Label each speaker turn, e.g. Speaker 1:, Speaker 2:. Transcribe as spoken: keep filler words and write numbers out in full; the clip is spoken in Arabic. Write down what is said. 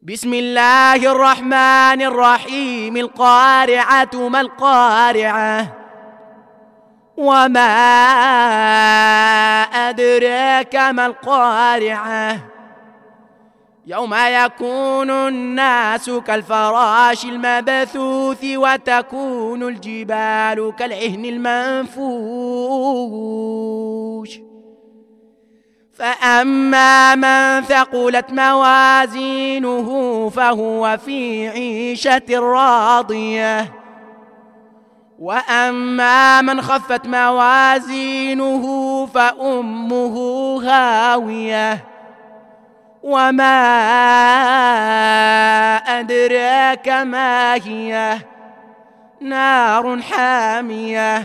Speaker 1: بسم الله الرحمن الرحيم. القارعة ما القارعة وما أدراك ما القارعة يوم يكون الناس كالفراش المبثوث وتكون الجبال كالعهن المنفوش فأما من ثقلت موازينه فهو في عيشة راضية وأما من خفت موازينه فأمه هاوية وما أدراك ما هي نار حامية.